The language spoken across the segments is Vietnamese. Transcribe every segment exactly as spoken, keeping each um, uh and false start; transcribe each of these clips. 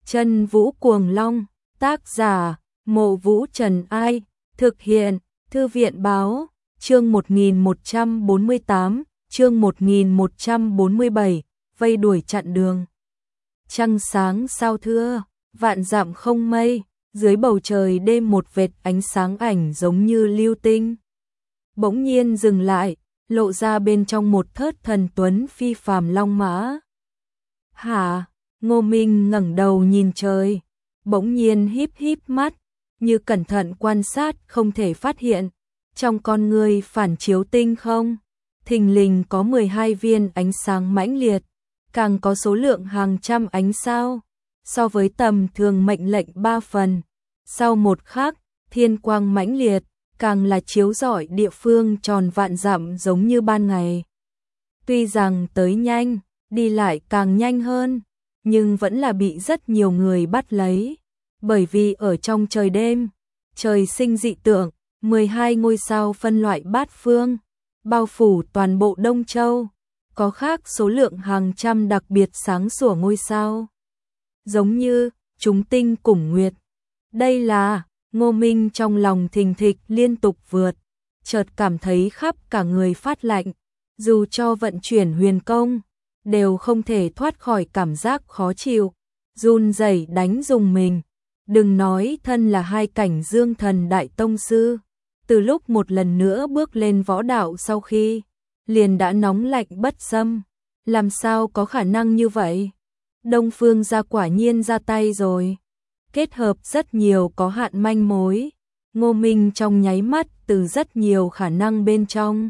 Chân Vũ Cuồng Long, tác giả, Mộ Vũ Trần Ai, thực hiện, Thư viện Báo, chương một nghìn một trăm bốn mươi tám, chương một nghìn một trăm bốn mươi bảy, vây đuổi chặn đường. Trăng sáng sao thưa, vạn dặm không mây, dưới bầu trời đêm một vệt ánh sáng ảnh giống như lưu tinh. Bỗng nhiên dừng lại, lộ ra bên trong một thớt thần tuấn phi phàm long mã. Hả? Ngô Minh ngẩng đầu nhìn trời, bỗng nhiên híp híp mắt, như cẩn thận quan sát không thể phát hiện, trong con người phản chiếu tinh không, thình lình có mười hai viên ánh sáng mãnh liệt, càng có số lượng hàng trăm ánh sao, so với tầm thường mệnh lệnh ba phần. Sau một khắc, thiên quang mãnh liệt, càng là chiếu rọi địa phương tròn vạn dặm giống như ban ngày. Tuy rằng tới nhanh, đi lại càng nhanh hơn, nhưng vẫn là bị rất nhiều người bắt lấy, bởi vì ở trong trời đêm, trời sinh dị tượng, mười hai ngôi sao phân loại bát phương, bao phủ toàn bộ Đông Châu, có khác số lượng hàng trăm đặc biệt sáng sủa ngôi sao, giống như chúng tinh cùng nguyệt. Đây là, Ngô Minh trong lòng thình thịch liên tục vượt, chợt cảm thấy khắp cả người phát lạnh, dù cho vận chuyển huyền công, đều không thể thoát khỏi cảm giác khó chịu, run rẩy đánh dùng mình. Đừng nói thân là hai cảnh dương thần đại tông sư, từ lúc một lần nữa bước lên võ đạo sau khi, liền đã nóng lạnh bất xâm, làm sao có khả năng như vậy? Đông Phương gia quả nhiên ra tay rồi. Kết hợp rất nhiều có hạn manh mối, Ngô Minh trong nháy mắt từ rất nhiều khả năng bên trong,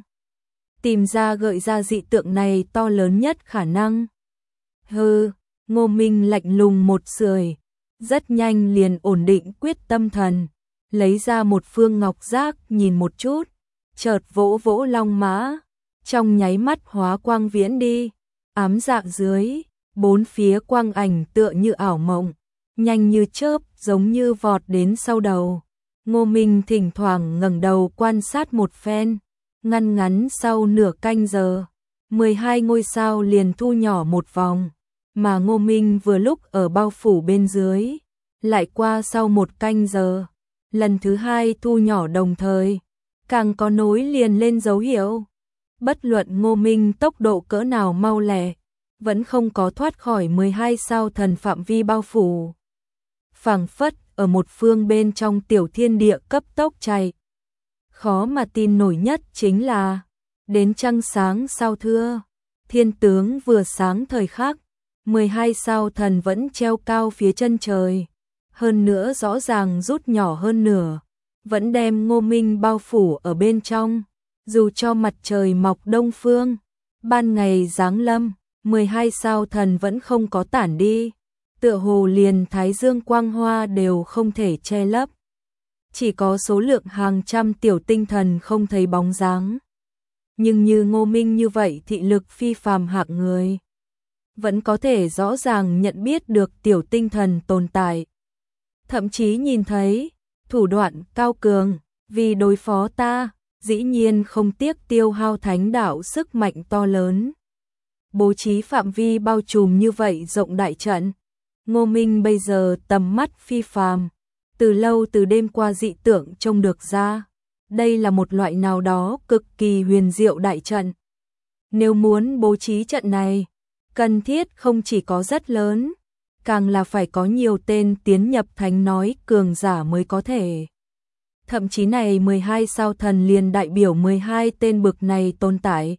tìm ra gợi ra dị tượng này to lớn nhất khả năng. Hừ, Ngô Minh lạnh lùng một sưởi, rất nhanh liền ổn định quyết tâm thần, lấy ra một phương ngọc giác nhìn một chút, chợt vỗ vỗ long mã, trong nháy mắt hóa quang viễn đi, ám dạng dưới, bốn phía quang ảnh tựa như ảo mộng, nhanh như chớp giống như vọt đến sau đầu. Ngô Minh thỉnh thoảng ngẩng đầu quan sát một phen, ngăn ngắn sau nửa canh giờ, mười hai ngôi sao liền thu nhỏ một vòng, mà Ngô Minh vừa lúc ở bao phủ bên dưới, lại qua sau một canh giờ, lần thứ hai thu nhỏ đồng thời, càng có nối liền lên dấu hiệu. Bất luận Ngô Minh tốc độ cỡ nào mau lẹ, vẫn không có thoát khỏi mười hai sao thần phạm vi bao phủ. Phảng phất ở một phương bên trong tiểu thiên địa cấp tốc chạy. Khó mà tin nổi nhất chính là, đến trăng sáng sao thưa, thiên tướng vừa sáng thời khắc, mười hai sao thần vẫn treo cao phía chân trời, hơn nữa rõ ràng rút nhỏ hơn nửa, vẫn đem Ngô Minh bao phủ ở bên trong, dù cho mặt trời mọc đông phương, ban ngày giáng lâm, mười hai sao thần vẫn không có tản đi, tựa hồ liền thái dương quang hoa đều không thể che lấp. Chỉ có số lượng hàng trăm tiểu tinh thần không thấy bóng dáng. Nhưng như Ngô Minh như vậy thị lực phi phàm hạng người, vẫn có thể rõ ràng nhận biết được tiểu tinh thần tồn tại. Thậm chí nhìn thấy, thủ đoạn cao cường, vì đối phó ta, dĩ nhiên không tiếc tiêu hao thánh đạo sức mạnh to lớn. Bố trí phạm vi bao trùm như vậy rộng đại trận. Ngô Minh bây giờ tầm mắt phi phàm, từ lâu từ đêm qua dị tượng trông được ra, đây là một loại nào đó cực kỳ huyền diệu đại trận. Nếu muốn bố trí trận này, cần thiết không chỉ có rất lớn, càng là phải có nhiều tên tiến nhập thánh nói cường giả mới có thể. Thậm chí này mười hai sao thần liền đại biểu mười hai tên bực này tồn tại.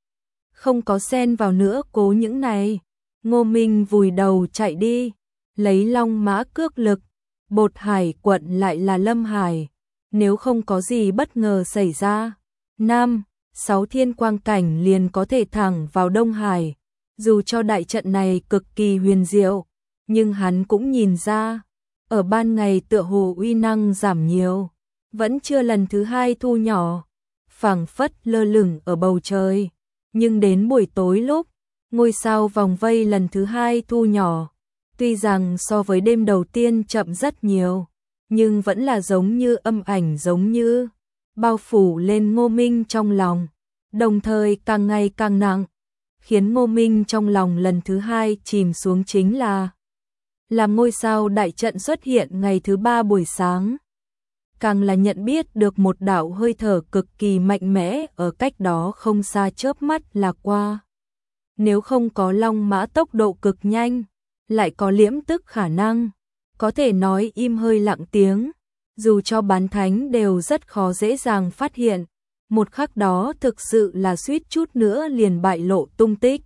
Không có xen vào nữa cố những này, Ngô Minh vùi đầu chạy đi, lấy long mã cước lực, Bột Hải quận lại là Lâm Hải, nếu không có gì bất ngờ xảy ra, năm, sáu thiên quang cảnh liền có thể thẳng vào Đông Hải. Dù cho đại trận này cực kỳ huyền diệu, nhưng hắn cũng nhìn ra, ở ban ngày tựa hồ uy năng giảm nhiều, vẫn chưa lần thứ hai thu nhỏ, phảng phất lơ lửng ở bầu trời, nhưng đến buổi tối lúc, ngôi sao vòng vây lần thứ hai thu nhỏ, tuy rằng so với đêm đầu tiên chậm rất nhiều, nhưng vẫn là giống như âm ảnh giống như, bao phủ lên Ngô Minh trong lòng, đồng thời càng ngày càng nặng, khiến Ngô Minh trong lòng lần thứ hai chìm xuống chính là làm ngôi sao đại trận xuất hiện ngày thứ ba buổi sáng. Càng là nhận biết được một đạo hơi thở cực kỳ mạnh mẽ ở cách đó không xa, chớp mắt là qua. Nếu không có long mã tốc độ cực nhanh, lại có liễm tức khả năng, có thể nói im hơi lặng tiếng, dù cho bán thánh đều rất khó dễ dàng phát hiện. Một khắc đó thực sự là suýt chút nữa liền bại lộ tung tích.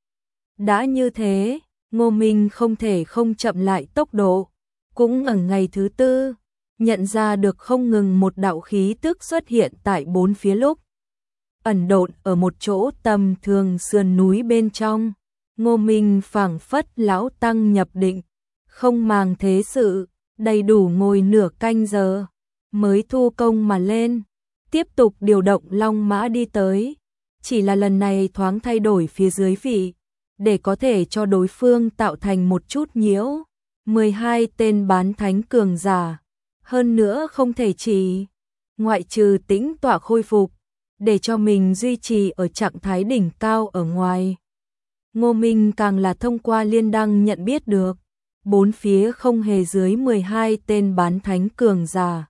Đã như thế, Ngô Minh không thể không chậm lại tốc độ. Cũng ở ngày thứ tư, nhận ra được không ngừng một đạo khí tức xuất hiện tại bốn phía, lúc ẩn độn ở một chỗ tầm thường sườn núi bên trong. Ngô Minh phảng phất lão tăng nhập định, không màng thế sự, đầy đủ ngồi nửa canh giờ, mới thu công mà lên, tiếp tục điều động long mã đi tới. Chỉ là lần này thoáng thay đổi phía dưới vị, để có thể cho đối phương tạo thành một chút nhiễu. mười hai tên bán thánh cường giả, hơn nữa không thể chỉ, ngoại trừ tĩnh tọa khôi phục, để cho mình duy trì ở trạng thái đỉnh cao ở ngoài. Ngô Minh càng là thông qua liên đăng nhận biết được, bốn phía không hề dưới mười hai tên bán thánh cường giả.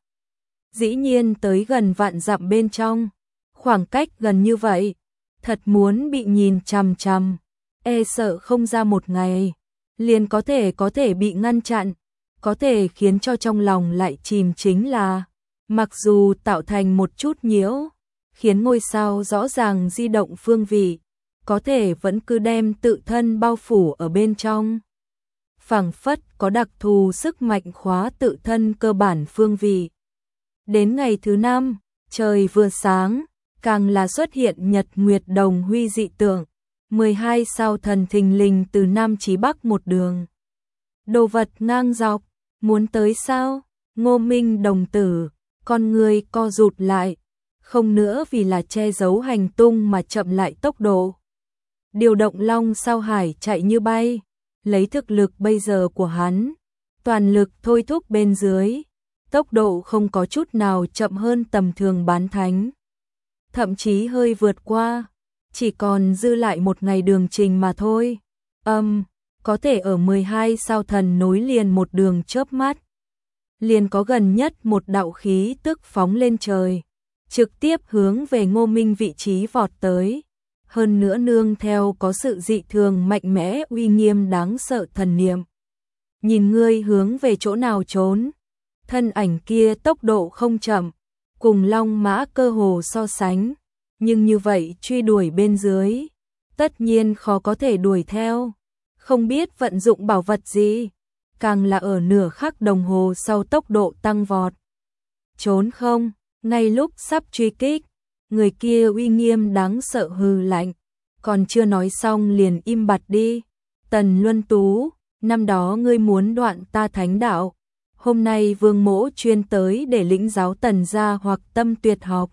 Dĩ nhiên tới gần vạn dặm bên trong, khoảng cách gần như vậy, thật muốn bị nhìn chằm chằm, e sợ không ra một ngày, liền có thể có thể bị ngăn chặn, có thể khiến cho trong lòng lại chìm chính là, mặc dù tạo thành một chút nhiễu, khiến ngôi sao rõ ràng di động phương vị, có thể vẫn cứ đem tự thân bao phủ ở bên trong. Phảng phất có đặc thù sức mạnh khóa tự thân cơ bản phương vị. Đến ngày thứ năm, trời vừa sáng, càng là xuất hiện nhật nguyệt đồng huy dị tượng, mười hai sao thần thình lình từ nam chí bắc một đường. Đồ vật ngang dọc, muốn tới sao? Ngô Minh đồng tử, con người co rụt lại, không nữa vì là che giấu hành tung mà chậm lại tốc độ. Điều động long sao hải chạy như bay, lấy thực lực bây giờ của hắn, toàn lực thôi thúc bên dưới, tốc độ không có chút nào chậm hơn tầm thường bán thánh. Thậm chí hơi vượt qua, chỉ còn dư lại một ngày đường trình mà thôi. Âm, um, có thể ở mười hai sao thần nối liền một đường chớp mắt. Liền có gần nhất một đạo khí tức phóng lên trời, trực tiếp hướng về Ngô Minh vị trí vọt tới. Hơn nữa nương theo có sự dị thường mạnh mẽ uy nghiêm đáng sợ thần niệm. Nhìn ngươi hướng về chỗ nào trốn, thân ảnh kia tốc độ không chậm, cùng long mã cơ hồ so sánh, nhưng như vậy truy đuổi bên dưới, tất nhiên khó có thể đuổi theo, không biết vận dụng bảo vật gì, càng là ở nửa khắc đồng hồ sau tốc độ tăng vọt. Trốn không, ngay lúc sắp truy kích, người kia uy nghiêm đáng sợ hừ lạnh, còn chưa nói xong liền im bặt đi. Tần Luân Tú, năm đó ngươi muốn đoạn ta thánh đạo, hôm nay Vương Mỗ chuyên tới để lĩnh giáo Tần gia hoặc tâm tuyệt học.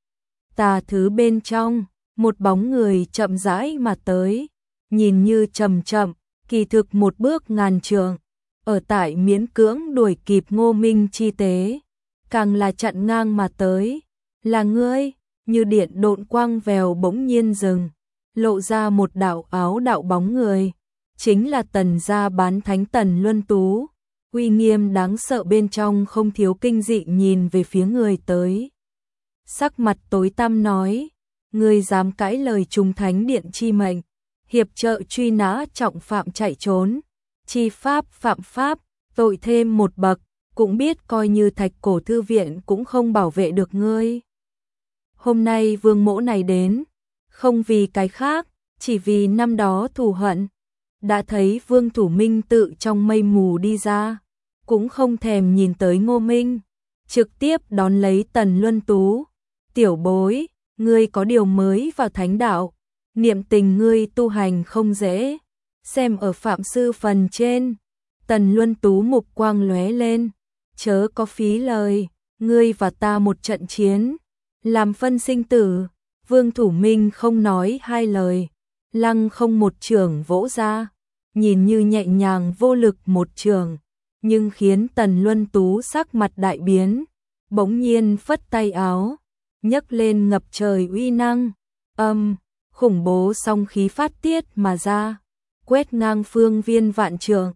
Tà thứ bên trong, một bóng người chậm rãi mà tới, nhìn như chậm chậm, kỳ thực một bước ngàn trượng, ở tại miễn cưỡng đuổi kịp Ngô Minh chi tế, càng là chặn ngang mà tới. Là ngươi? Như điện độn quang vèo bỗng nhiên dừng, lộ ra một đạo áo đạo bóng người, chính là Tần gia bán thánh Tần Luân Tú, uy nghiêm đáng sợ bên trong không thiếu kinh dị nhìn về phía người tới. Sắc mặt tối tăm nói, ngươi dám cãi lời Trung Thánh Điện chi mệnh, hiệp trợ truy nã trọng phạm chạy trốn, chi pháp phạm pháp, tội thêm một bậc, cũng biết coi như Thạch Cổ Thư Viện cũng không bảo vệ được ngươi. Hôm nay Vương Mỗ này đến, không vì cái khác, chỉ vì năm đó thù hận. Đã thấy Vương Thủ Minh tự trong mây mù đi ra, cũng không thèm nhìn tới Ngô Minh, trực tiếp đón lấy Tần Luân Tú. Tiểu bối, ngươi có điều mới vào thánh đạo, niệm tình ngươi tu hành không dễ, xem ở phạm sư phần trên. Tần Luân Tú mục quang lóe lên, chớ có phí lời, ngươi và ta một trận chiến, làm phân sinh tử. Vương Thủ Minh không nói hai lời, lăng không một trường vỗ ra, nhìn như nhẹ nhàng vô lực một trường, nhưng khiến Tần Luân Tú sắc mặt đại biến, bỗng nhiên phất tay áo, nhấc lên ngập trời uy năng, âm, khủng bố song khí phát tiết mà ra, quét ngang phương viên vạn trường,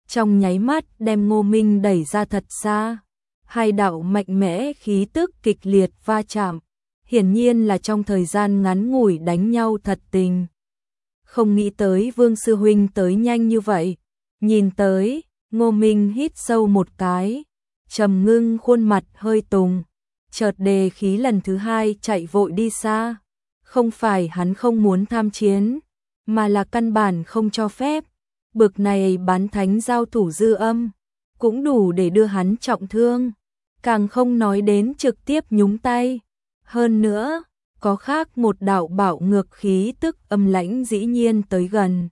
trong nháy mắt đem Ngô Minh đẩy ra thật xa. Hai đạo mạnh mẽ khí tức kịch liệt va chạm, hiển nhiên là trong thời gian ngắn ngủi đánh nhau thật tình. Không nghĩ tới Vương sư huynh tới nhanh như vậy. Nhìn tới, Ngô Minh hít sâu một cái, trầm ngưng khuôn mặt hơi tùng, chợt đề khí lần thứ hai chạy vội đi xa. Không phải hắn không muốn tham chiến, mà là căn bản không cho phép. Bực này bán thánh giao thủ dư âm, cũng đủ để đưa hắn trọng thương, càng không nói đến trực tiếp nhúng tay. Hơn nữa, có khác một đạo bạo ngược khí tức âm lãnh dĩ nhiên tới gần.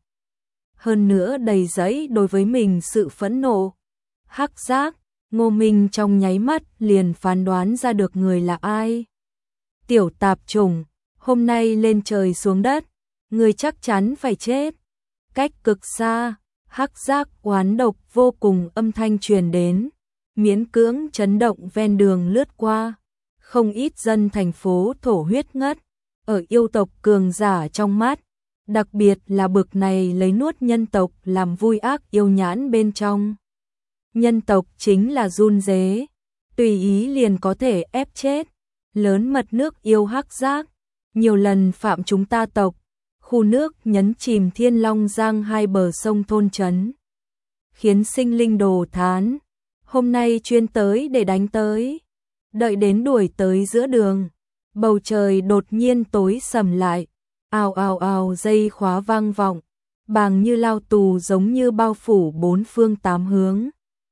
Hơn nữa đầy dẫy đối với mình sự phẫn nộ. Hắc giác, Ngô Minh trong nháy mắt liền phán đoán ra được người là ai. Tiểu tạp chủng, hôm nay lên trời xuống đất, người chắc chắn phải chết. Cách cực xa, hắc giác oán độc vô cùng âm thanh truyền đến, miễn cưỡng chấn động ven đường lướt qua. Không ít dân thành phố thổ huyết ngất, ở yêu tộc cường giả trong mắt, đặc biệt là bực này lấy nuốt nhân tộc làm vui ác yêu nhãn bên trong. Nhân tộc chính là run rế, tùy ý liền có thể ép chết. Lớn mật nước yêu hắc giác, nhiều lần phạm chúng ta tộc, khu nước nhấn chìm Thiên Long Giang hai bờ sông thôn trấn, khiến sinh linh đồ thán. Hôm nay chuyên tới để đánh tới. Đợi đến đuổi tới giữa đường, bầu trời đột nhiên tối sầm lại, ào ào ào dây khóa vang vọng, bàng như lao tù giống như bao phủ bốn phương tám hướng,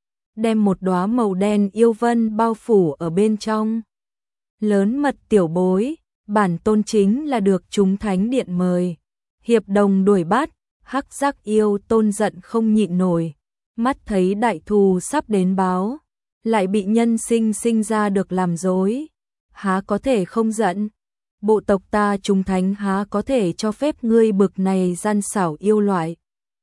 đem một đóa màu đen yêu vân bao phủ ở bên trong. Lớn mật tiểu bối, bản tôn chính là được chúng thánh điện mời, hiệp đồng đuổi bắt. Hắc giác yêu tôn giận không nhịn nổi, mắt thấy đại thù sắp đến báo, lại bị nhân sinh sinh ra được làm dối, há có thể không giận. Bộ tộc ta chúng thánh há có thể cho phép ngươi bực này gian xảo yêu loại,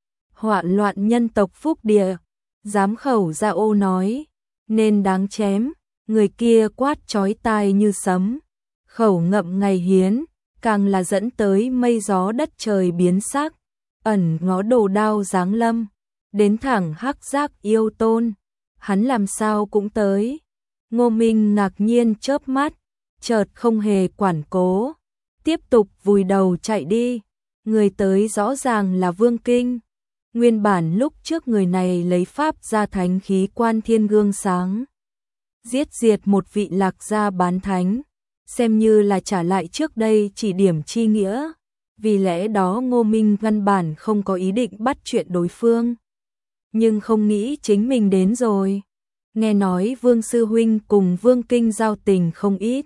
hoạn loạn nhân tộc phúc địa. Dám khẩu ra ô nói, nên đáng chém. Người kia quát chói tai như sấm, khẩu ngậm ngày hiến, càng là dẫn tới mây gió đất trời biến sắc, ẩn ngó đồ đao giáng lâm, đến thẳng hắc giác yêu tôn. Hắn làm sao cũng tới. Ngô Minh ngạc nhiên chớp mắt, chợt không hề quản cố, tiếp tục vùi đầu chạy đi. Người tới rõ ràng là Vương Kinh. Nguyên bản lúc trước người này lấy pháp ra thánh khí quan thiên gương sáng, giết diệt một vị lạc gia bán thánh, xem như là trả lại trước đây chỉ điểm chi nghĩa. Vì lẽ đó Ngô Minh căn bản không có ý định bắt chuyện đối phương. Nhưng không nghĩ chính mình đến rồi. Nghe nói Vương Sư Huynh cùng Vương Kinh giao tình không ít,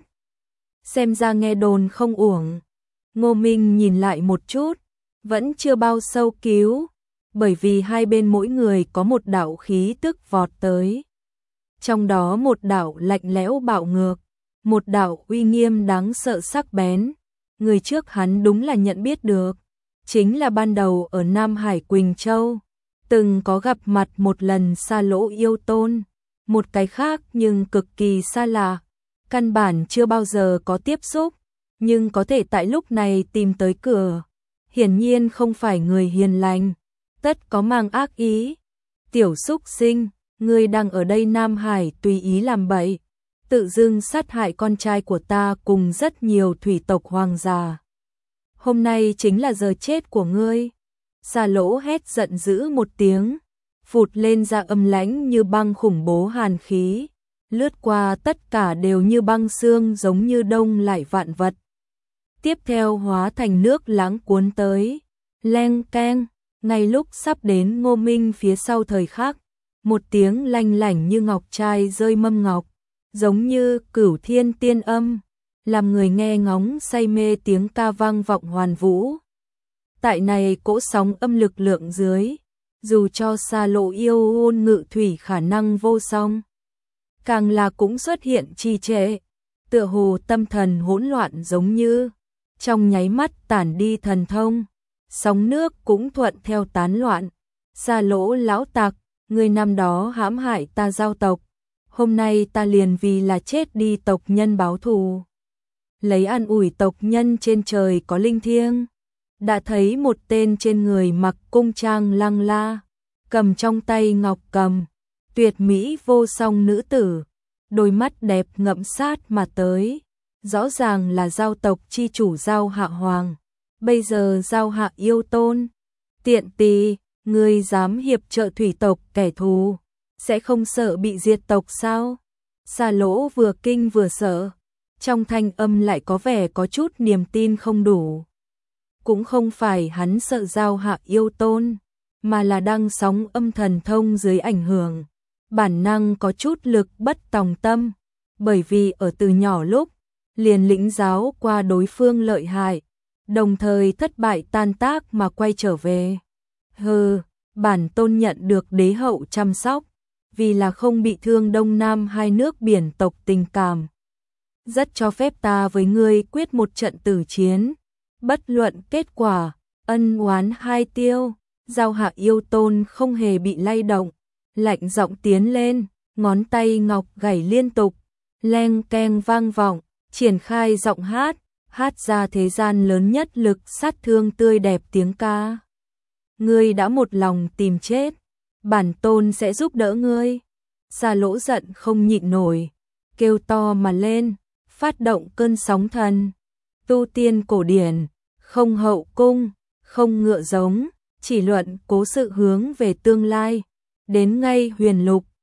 xem ra nghe đồn không uổng. Ngô Minh nhìn lại một chút, vẫn chưa bao sâu cứu, bởi vì hai bên mỗi người có một đạo khí tức vọt tới. Trong đó một đạo lạnh lẽo bạo ngược, một đạo uy nghiêm đáng sợ sắc bén. Người trước hắn đúng là nhận biết được, chính là ban đầu ở Nam Hải Quỳnh Châu, từng có gặp mặt một lần Sa Lỗ yêu tôn. Một cái khác nhưng cực kỳ xa lạ, căn bản chưa bao giờ có tiếp xúc, nhưng có thể tại lúc này tìm tới cửa, hiển nhiên không phải người hiền lành, tất có mang ác ý. Tiểu xúc sinh, ngươi đang ở đây Nam Hải tùy ý làm bậy, tự dưng sát hại con trai của ta cùng rất nhiều thủy tộc hoàng gia. Hôm nay chính là giờ chết của ngươi. Sa Lỗ hét giận dữ một tiếng, phụt lên ra âm lãnh như băng khủng bố hàn khí, lướt qua tất cả đều như băng xương giống như đông lại vạn vật. Tiếp theo hóa thành nước láng cuốn tới, leng keng, ngay lúc sắp đến Ngô Minh phía sau thời khắc, một tiếng lanh lảnh như ngọc trai rơi mâm ngọc, giống như cửu thiên tiên âm, làm người nghe ngóng say mê tiếng ca vang vọng hoàn vũ. Tại này cỗ sóng âm lực lượng dưới, dù cho Sa Lỗ yêu hôn ngự thủy khả năng vô song, càng là cũng xuất hiện trì trệ, tựa hồ tâm thần hỗn loạn giống như trong nháy mắt tản đi thần thông, sóng nước cũng thuận theo tán loạn. Sa Lỗ lão tặc, người năm đó hãm hại ta giao tộc, hôm nay ta liền vì là chết đi tộc nhân báo thù, lấy an ủi tộc nhân trên trời có linh thiêng. Đã thấy một tên trên người mặc cung trang lăng la, cầm trong tay ngọc cầm, tuyệt mỹ vô song nữ tử, đôi mắt đẹp ngậm sát mà tới, rõ ràng là giao tộc chi chủ Giao Hạ Hoàng, bây giờ Giao Hạ yêu tôn, tiện tỳ, ngươi dám hiệp trợ thủy tộc kẻ thù, sẽ không sợ bị diệt tộc sao? Xà Lỗ vừa kinh vừa sợ, trong thanh âm lại có vẻ có chút niềm tin không đủ. Cũng không phải hắn sợ Giao Hạ yêu tôn, mà là đang sóng âm thần thông dưới ảnh hưởng, bản năng có chút lực bất tòng tâm, bởi vì ở từ nhỏ lúc, liền lĩnh giáo qua đối phương lợi hại, đồng thời thất bại tan tác mà quay trở về. Hừ, bản tôn nhận được đế hậu chăm sóc, vì là không bị thương Đông Nam hai nước biển tộc tình cảm. Rất cho phép ta với ngươi quyết một trận tử chiến, bất luận kết quả, ân oán hai tiêu. Giao Hạ yêu tôn không hề bị lay động, lạnh giọng tiến lên, ngón tay ngọc gảy liên tục, leng keng vang vọng, triển khai giọng hát, hát ra thế gian lớn nhất lực sát thương tươi đẹp tiếng ca. Ngươi đã một lòng tìm chết, bản tôn sẽ giúp đỡ ngươi. Xà Lỗ giận không nhịn nổi, kêu to mà lên, phát động cơn sóng thần. Tu tiên cổ điển, không hậu cung, không ngựa giống, chỉ luận cố sự hướng về tương lai, đến ngay huyền lục,